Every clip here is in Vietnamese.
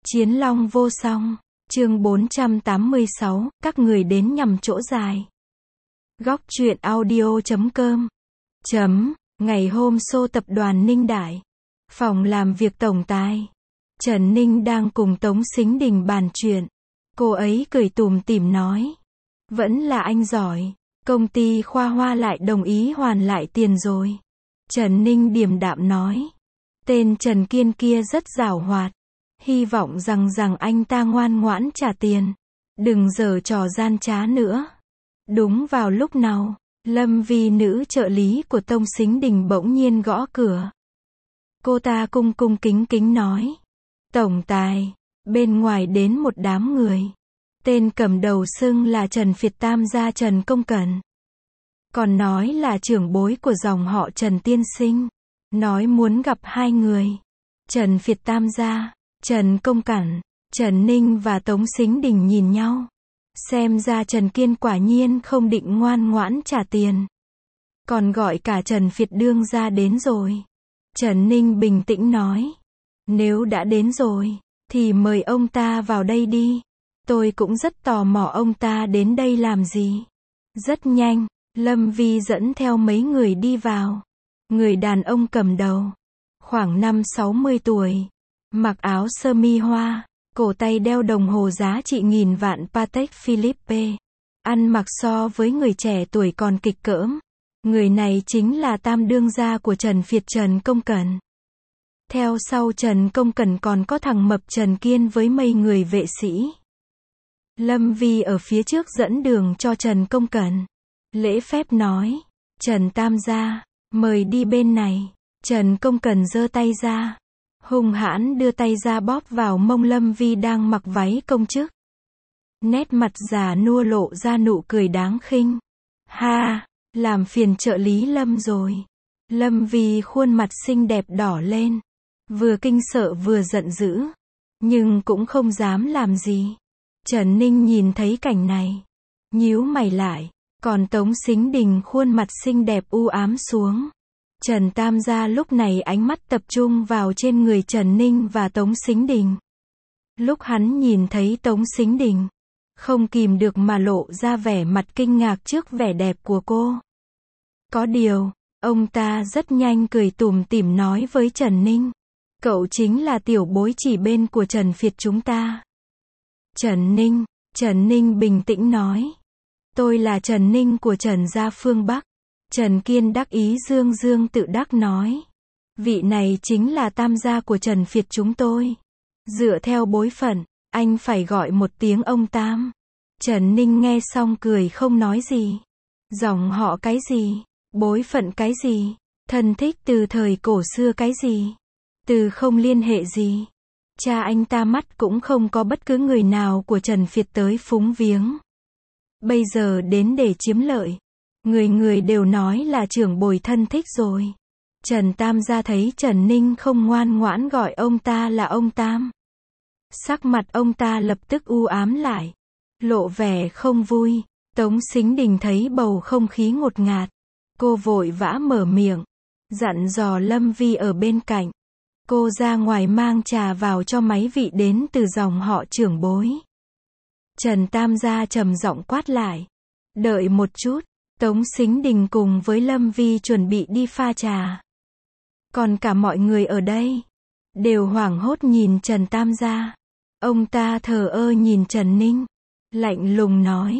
Chiến long vô song, chương 486, các người đến nhầm chỗ dài. Góc truyện audio.com. Ngày hôm show tập đoàn Ninh Đại. Phòng làm việc tổng tài. Trần Ninh đang cùng Tống Sính Đình bàn chuyện. Cô ấy cười tủm tỉm nói. Vẫn là anh giỏi. Công ty Khoa Hoa lại đồng ý hoàn lại tiền rồi. Trần Ninh điềm đạm nói. Tên Trần Kiên kia rất giảo hoạt. Hy vọng rằng anh ta ngoan ngoãn trả tiền. Đừng giở trò gian trá nữa. Đúng vào lúc nào, Lâm Vi nữ trợ lý của Tống Sính Đình bỗng nhiên gõ cửa. Cô ta cung kính nói. Tổng tài, bên ngoài đến một đám người. Tên cầm đầu xưng là Trần Việt Tam gia Trần Công Cẩn. Còn nói là trưởng bối của dòng họ Trần tiên sinh. Nói muốn gặp hai người. Trần Việt Tam gia, Trần Công Cẩn. Trần Ninh và Tống Sính Đình nhìn nhau. Xem ra Trần Kiên quả nhiên không định ngoan ngoãn trả tiền. Còn gọi cả Trần Việt đương ra đến rồi. Trần Ninh bình tĩnh nói. Nếu đã đến rồi, thì mời ông ta vào đây đi. Tôi cũng rất tò mò ông ta đến đây làm gì. Rất nhanh, Lâm Vi dẫn theo mấy người đi vào. Người đàn ông cầm đầu. Khoảng 50-60 tuổi. Mặc áo sơ mi hoa. Cổ tay đeo đồng hồ giá trị nghìn vạn Patek Philippe. Ăn mặc so với người trẻ tuổi còn kịch cỡm. Người này chính là tam đương gia của Trần Việt Trần Công Cẩn. Theo sau Trần Công Cẩn còn có thằng mập Trần Kiên với mấy người vệ sĩ. Lâm Vi ở phía trước dẫn đường cho Trần Công Cẩn. Lễ phép nói. Trần Tam gia, mời đi bên này. Trần Công Cẩn giơ tay ra. Hung hãn đưa tay ra bóp vào mông Lâm Vi đang mặc váy công chức. Nét mặt già nua lộ ra nụ cười đáng khinh. Ha, làm phiền trợ lý Lâm rồi. Lâm Vi khuôn mặt xinh đẹp đỏ lên. Vừa kinh sợ vừa giận dữ. Nhưng cũng không dám làm gì. Trần Ninh nhìn thấy cảnh này. Nhíu mày lại. Còn Tống Sính Đình khuôn mặt xinh đẹp u ám xuống. Trần Tam gia lúc này ánh mắt tập trung vào trên người Trần Ninh và Tống Sính Đình. Lúc hắn nhìn thấy Tống Sính Đình, không kìm được mà lộ ra vẻ mặt kinh ngạc trước vẻ đẹp của cô. Có điều, ông ta rất nhanh cười tủm tỉm nói với Trần Ninh. Cậu chính là tiểu bối chỉ bên của Trần Việt chúng ta. Trần Ninh bình tĩnh nói. Tôi là Trần Ninh của Trần gia phương Bắc. Trần Kiên đắc ý dương tự đắc nói. Vị này chính là tam gia của Trần Việt chúng tôi. Dựa theo bối phận, anh phải gọi một tiếng ông Tam. Trần Ninh nghe xong cười không nói gì. Dòng họ cái gì? Bối phận cái gì? Thân thích từ thời cổ xưa cái gì? Từ không liên hệ gì? Cha anh ta mắt cũng không có bất cứ người nào của Trần Việt tới phúng viếng. Bây giờ đến để chiếm lợi. Người đều nói là trưởng bối thân thích rồi. Trần Tam gia thấy Trần Ninh không ngoan ngoãn gọi ông ta là ông Tam. Sắc mặt ông ta lập tức u ám lại. Lộ vẻ không vui. Tống Sính Đình thấy bầu không khí ngột ngạt. Cô vội vã mở miệng. Dặn dò Lâm Vi ở bên cạnh. Cô ra ngoài mang trà vào cho mấy vị đến từ dòng họ trưởng bối. Trần Tam gia trầm giọng quát lại. Đợi một chút. Tống Sính Đình cùng với Lâm Vi chuẩn bị đi pha trà. Còn cả mọi người ở đây đều hoảng hốt nhìn Trần Tam gia. Ông ta thờ ơ nhìn Trần Ninh, lạnh lùng nói.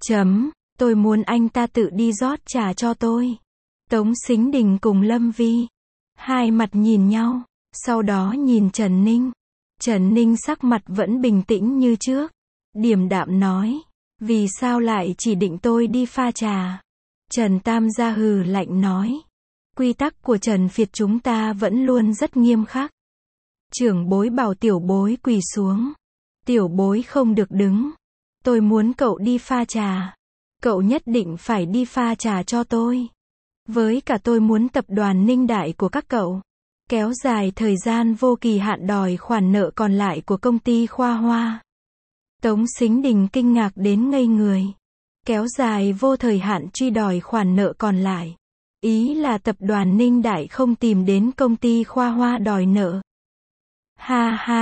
Tôi muốn anh ta tự đi rót trà cho tôi. Tống Sính Đình cùng Lâm Vi hai mặt nhìn nhau, sau đó nhìn Trần Ninh. Trần Ninh sắc mặt vẫn bình tĩnh như trước, điềm đạm nói. Vì sao lại chỉ định tôi đi pha trà? Trần Tam gia hừ lạnh nói. Quy tắc của Trần Việt chúng ta vẫn luôn rất nghiêm khắc. Trưởng bối bảo tiểu bối quỳ xuống. Tiểu bối không được đứng. Tôi muốn cậu đi pha trà. Cậu nhất định phải đi pha trà cho tôi. Với cả tôi muốn tập đoàn Ninh Đại của các cậu kéo dài thời gian vô kỳ hạn đòi khoản nợ còn lại của công ty Khoa Hoa. Tống Sính Đình kinh ngạc đến ngây người. Kéo dài vô thời hạn truy đòi khoản nợ còn lại. Ý là tập đoàn Ninh Đại không tìm đến công ty Khoa Hoa đòi nợ. Ha ha,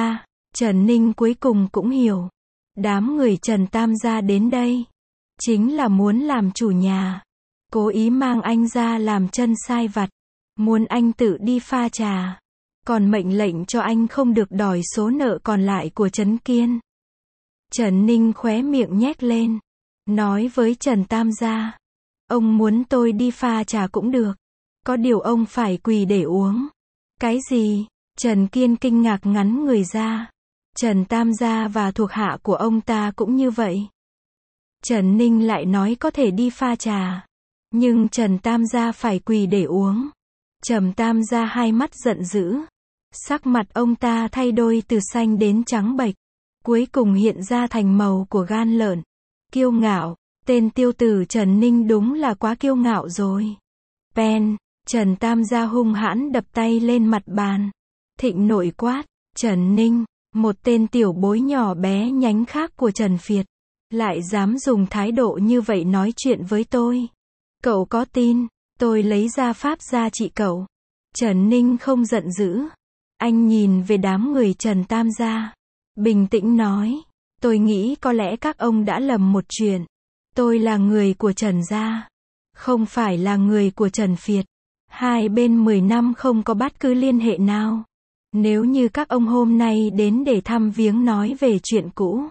Trần Ninh cuối cùng cũng hiểu. Đám người Trần Tam gia đến đây, chính là muốn làm chủ nhà. Cố ý mang anh ra làm chân sai vặt. Muốn anh tự đi pha trà. Còn mệnh lệnh cho anh không được đòi số nợ còn lại của Trấn Kiên. Trần Ninh khóe miệng nhếch lên. Nói với Trần Tam gia. Ông muốn tôi đi pha trà cũng được. Có điều ông phải quỳ để uống. Cái gì? Trần Kiên kinh ngạc ngắn người ra. Trần Tam gia và thuộc hạ của ông ta cũng như vậy. Trần Ninh lại nói có thể đi pha trà. Nhưng Trần Tam gia phải quỳ để uống. Trần Tam gia hai mắt giận dữ. Sắc mặt ông ta thay đổi từ xanh đến trắng bệch. Cuối cùng hiện ra thành màu của gan lợn. Kiêu ngạo. Tên tiêu tử Trần Ninh đúng là quá kiêu ngạo rồi. Pen. Trần Tam gia hung hãn đập tay lên mặt bàn. Thịnh nổi quát. Trần Ninh. Một tên tiểu bối nhỏ bé nhánh khác của Trần Việt. Lại dám dùng thái độ như vậy nói chuyện với tôi. Cậu có tin tôi lấy ra pháp gia trị cậu? Trần Ninh không giận dữ. Anh nhìn về đám người Trần Tam gia. Bình tĩnh nói. Tôi nghĩ có lẽ các ông đã lầm một chuyện. Tôi là người của Trần gia. Không phải là người của Trần Việt. Hai bên 10 năm không có bất cứ liên hệ nào. Nếu như các ông hôm nay đến để thăm viếng nói về chuyện cũ.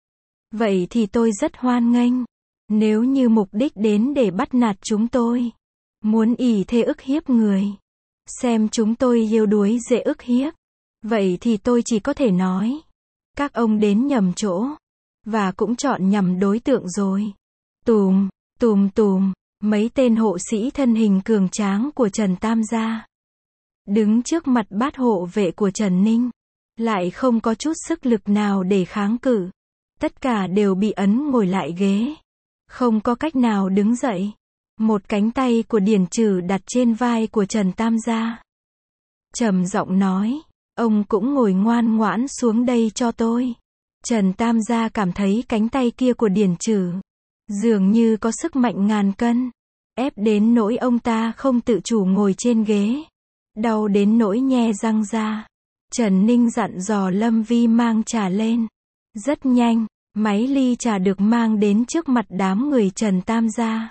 Vậy thì tôi rất hoan nghênh. Nếu như mục đích đến để bắt nạt chúng tôi. Muốn ỷ thế ức hiếp người. Xem chúng tôi yếu đuối dễ ức hiếp. Vậy thì tôi chỉ có thể nói. Các ông đến nhầm chỗ. Và cũng chọn nhầm đối tượng rồi. Tùm, tùm tùm. Mấy tên hộ sĩ thân hình cường tráng của Trần Tam gia. Đứng trước mặt bát hộ vệ của Trần Ninh. Lại không có chút sức lực nào để kháng cự. Tất cả đều bị ấn ngồi lại ghế. Không có cách nào đứng dậy. Một cánh tay của Điền Trừ đặt trên vai của Trần Tam gia. Trầm giọng nói. Ông cũng ngồi ngoan ngoãn xuống đây cho tôi. Trần Tam gia cảm thấy cánh tay kia của Điền Trừ. Dường như có sức mạnh ngàn cân. Ép đến nỗi ông ta không tự chủ ngồi trên ghế. Đau đến nỗi nhe răng ra. Trần Ninh dặn dò Lâm Vi mang trà lên. Rất nhanh, máy ly trà được mang đến trước mặt đám người Trần Tam gia.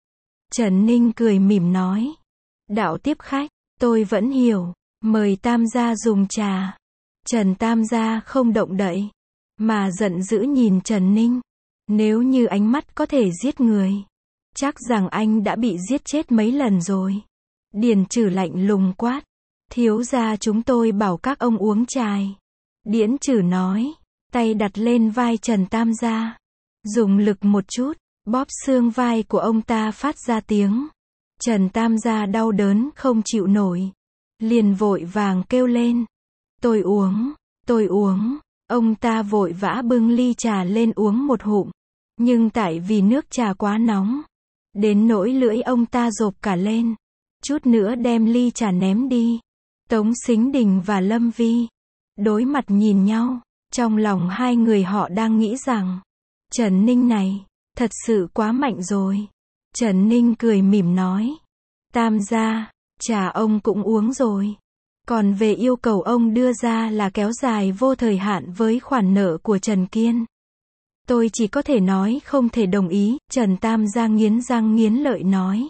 Trần Ninh cười mỉm nói. Đạo tiếp khách, tôi vẫn hiểu. Mời Tam gia dùng trà. Trần Tam gia không động đậy. Mà giận dữ nhìn Trần Ninh. Nếu như ánh mắt có thể giết người. Chắc rằng anh đã bị giết chết mấy lần rồi. Điền Trừ lạnh lùng quát. Thiếu gia chúng tôi bảo các ông uống trài. Điền Trừ nói. Tay đặt lên vai Trần Tam gia. Dùng lực một chút. Bóp xương vai của ông ta phát ra tiếng. Trần Tam gia đau đớn không chịu nổi. Liền vội vàng kêu lên. Tôi uống. Tôi uống. Ông ta vội vã bưng ly trà lên uống một hụm. Nhưng tại vì nước trà quá nóng. Đến nỗi lưỡi ông ta rộp cả lên. Chút nữa đem ly trà ném đi. Tống Sính Đình và Lâm Vi. Đối mặt nhìn nhau. Trong lòng hai người họ đang nghĩ rằng. Trần Ninh này. Thật sự quá mạnh rồi. Trần Ninh cười mỉm nói. Tam gia. Trà ông cũng uống rồi. Còn về yêu cầu ông đưa ra là kéo dài vô thời hạn với khoản nợ của Trần Kiên. Tôi chỉ có thể nói không thể đồng ý. Trần Tam gia nghiến răng nghiến lợi nói.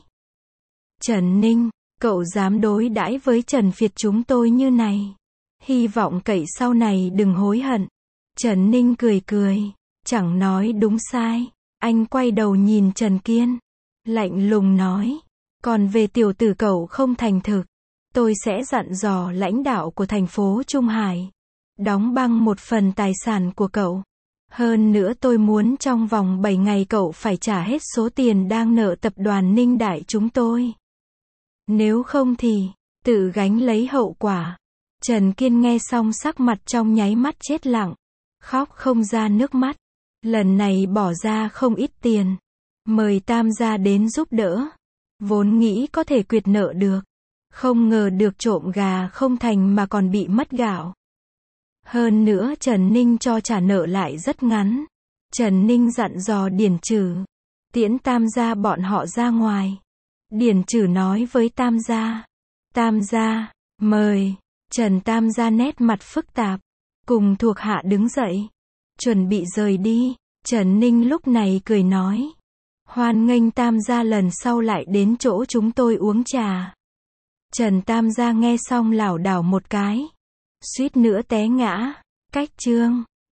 Trần Ninh, cậu dám đối đãi với Trần Việt chúng tôi như này. Hy vọng cậy sau này đừng hối hận. Trần Ninh cười cười. Chẳng nói đúng sai. Anh quay đầu nhìn Trần Kiên. Lạnh lùng nói. Còn về tiểu tử cậu không thành thực. Tôi sẽ dặn dò lãnh đạo của thành phố Trung Hải. Đóng băng một phần tài sản của cậu. Hơn nữa tôi muốn trong vòng 7 ngày cậu phải trả hết số tiền đang nợ tập đoàn Ninh Đại chúng tôi. Nếu không thì, tự gánh lấy hậu quả. Trần Kiên nghe xong sắc mặt trong nháy mắt chết lặng. Khóc không ra nước mắt. Lần này bỏ ra không ít tiền. Mời Tam gia đến giúp đỡ. Vốn nghĩ có thể quyệt nợ được. Không ngờ được trộm gà không thành mà còn bị mất gạo. Hơn nữa Trần Ninh cho trả nợ lại rất ngắn. Trần Ninh dặn dò Điền Trừ. Tiễn Tam gia bọn họ ra ngoài. Điền Trừ nói với Tam gia. Tam gia, mời. Trần Tam gia nét mặt phức tạp. Cùng thuộc hạ đứng dậy. Chuẩn bị rời đi. Trần Ninh lúc này cười nói. Hoan nghênh Tam gia lần sau lại đến chỗ chúng tôi uống trà. Trần Tam gia nghe xong lảo đảo một cái. Suýt nữa té ngã. Cách chương.